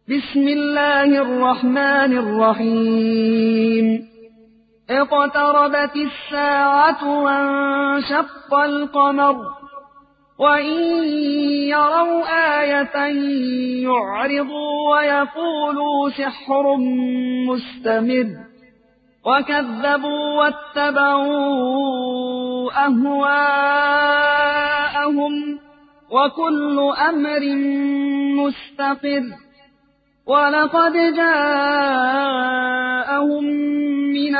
بسم الله الرحمن الرحيم اقتربت الساعة وانشق القمر وإن يروا آية يعرضوا ويقولوا سحر مستمر وكذبوا واتبعوا أهواءهم وكل أمر مستقر ولقد جاءهم من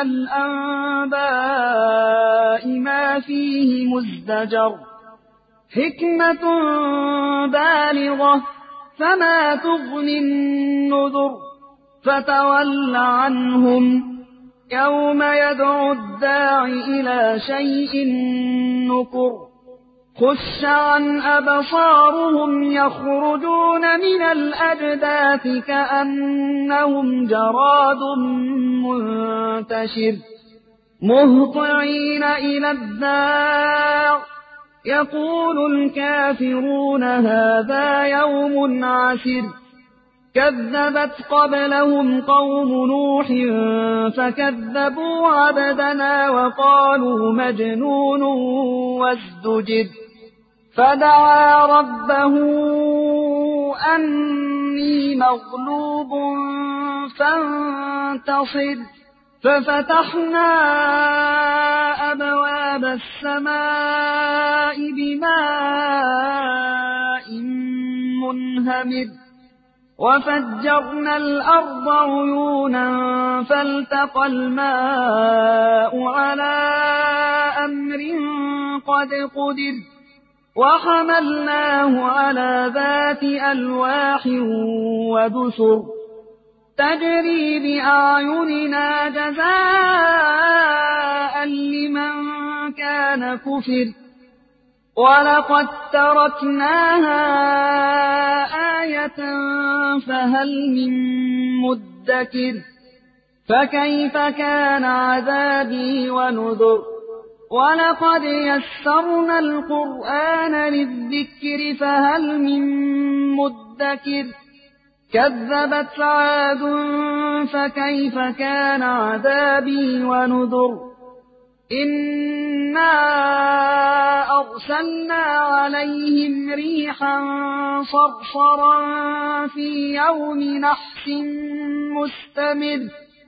الأنباء ما فيه مزدجر حكمة بالغة فما تغني النذر فتول عنهم يوم يدعو الداع إلى شيء نكر خش عن أبصارهم يخرجون من الأجداث كأنهم جراد منتشر مهطعين إلى الداع يقول الكافرون هذا يوم عسر كذبت قبلهم قوم نوح فكذبوا عبدنا وقالوا مجنون وازدجر فدعا ربه أني مغلوب فانتصر ففتحنا أبواب السماء بماء منهمر وفجرنا الأرض عيونا فالتقى الماء على أمر قد قدر وحملناه على ذات ألواح ودسر تجري بأعيننا جزاء لمن كان كفر ولقد تركناها آية فهل من مدكر فكيف كان عذابي ونذر ولقد يسرنا القرآن للذكر فهل من مدكر كذبت عاد فكيف كان عذابي ونذر إنا أرسلنا عليهم ريحا صرصرا في يوم نحس مستمر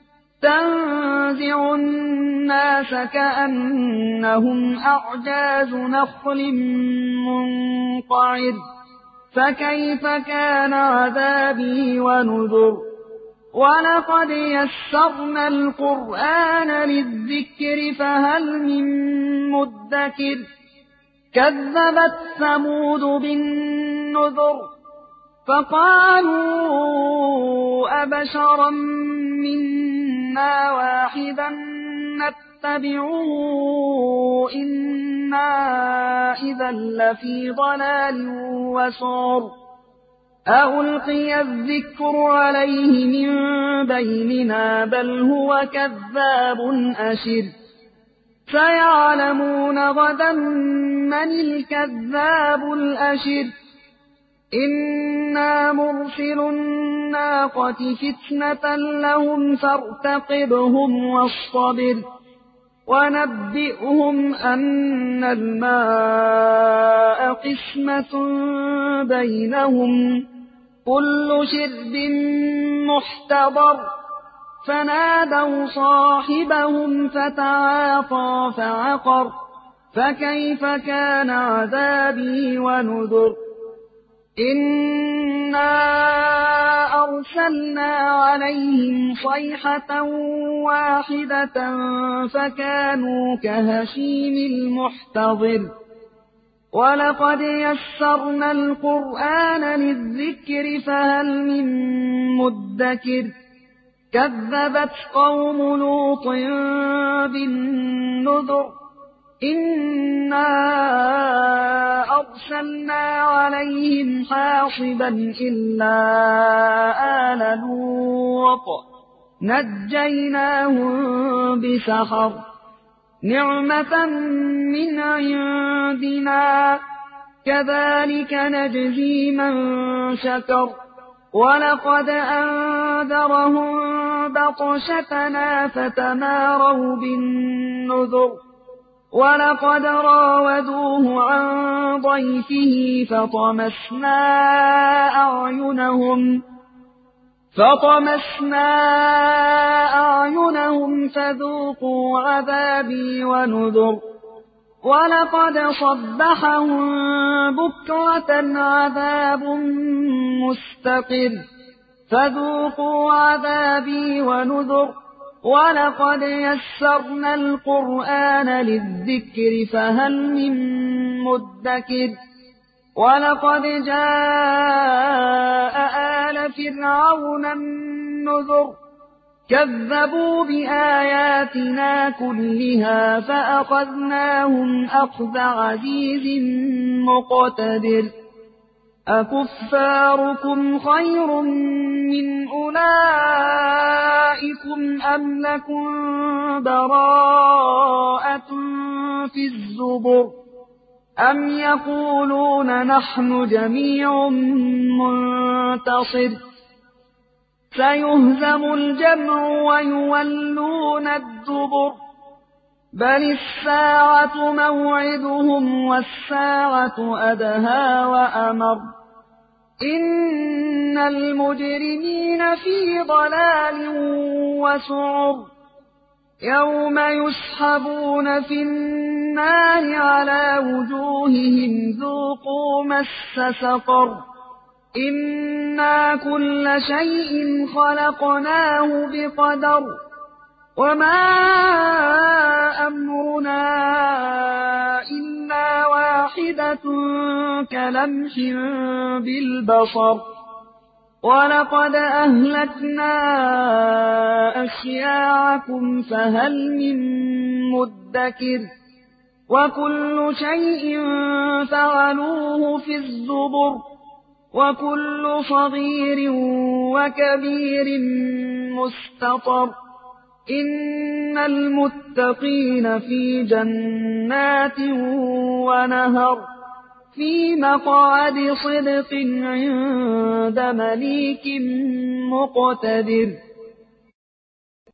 تنزع الناس كأنهم أعجاز نخل منقعر فكيف كان عذابي ونذر ولقد يسرنا القرآن للذكر فهل من مدكر كذبت ثمود بالنذر فقالوا أبشرا منا واحدا نتبعه إنا إذا لفي ضلال وسعر ألقي الذكر عليه من بيننا بل هو كذاب أشر سيعلمون غدا من الكذاب الأشر إنا مرسل الناقة فتنة لهم فارتقبهم واصطبر ونبئهم أن الماء قسمة بينهم كل شرب محتضر فنادوا صاحبهم فتعاطى فعقر فكيف كان عذابي ونذر إنا أرسلنا عليهم صيحة واحدة فكانوا كهشيم المحتضر ولقد يسرنا القرآن للذكر فهل من مدكر كذبت قوم لوط بالنذر إنا أرسلنا عليهم حاصبا إلا آل لوط نجيناهم بسحر نعمة من عندنا كذلك نجزي من شكر ولقد أنذرهم بطشتنا فتماروا بالنذر ولقد راودوه عن ضيفه فطمسنا أعينهم فذوقوا عذابي ونذر ولقد صبحهم بكرة عذاب مستقر فذوقوا عذابي ونذر ولقد يسرنا القرآن للذكر فهل من مدكر ولقد جاء آل فرعون النذر كذبوا بآياتنا كلها فأخذناهم أخذ عزيز مقتدر أكفاركم خير من أولئكم أم لكم براءة في الزبر أم يقولون نحن جميع منتصر سيهزم الجمع ويولون الدبر بل الساعة موعدهم والساعة أدهى وأمر إن المجرمين في ضلال وسعر يوم يسحبون في النار على وجوههم ذوقوا مس سقر إنا كل شيء خلقناه بقدر وما أمرنا إلا واحدة كلمح بالبصر ولقد أهلكنا أشياعكم فهل من مدكر وكل شيء فعلوه في الزبر وكل صغير وكبير مستطر إن المتقين في جنات ونهر في مقعد صدق عند مليك مقتدر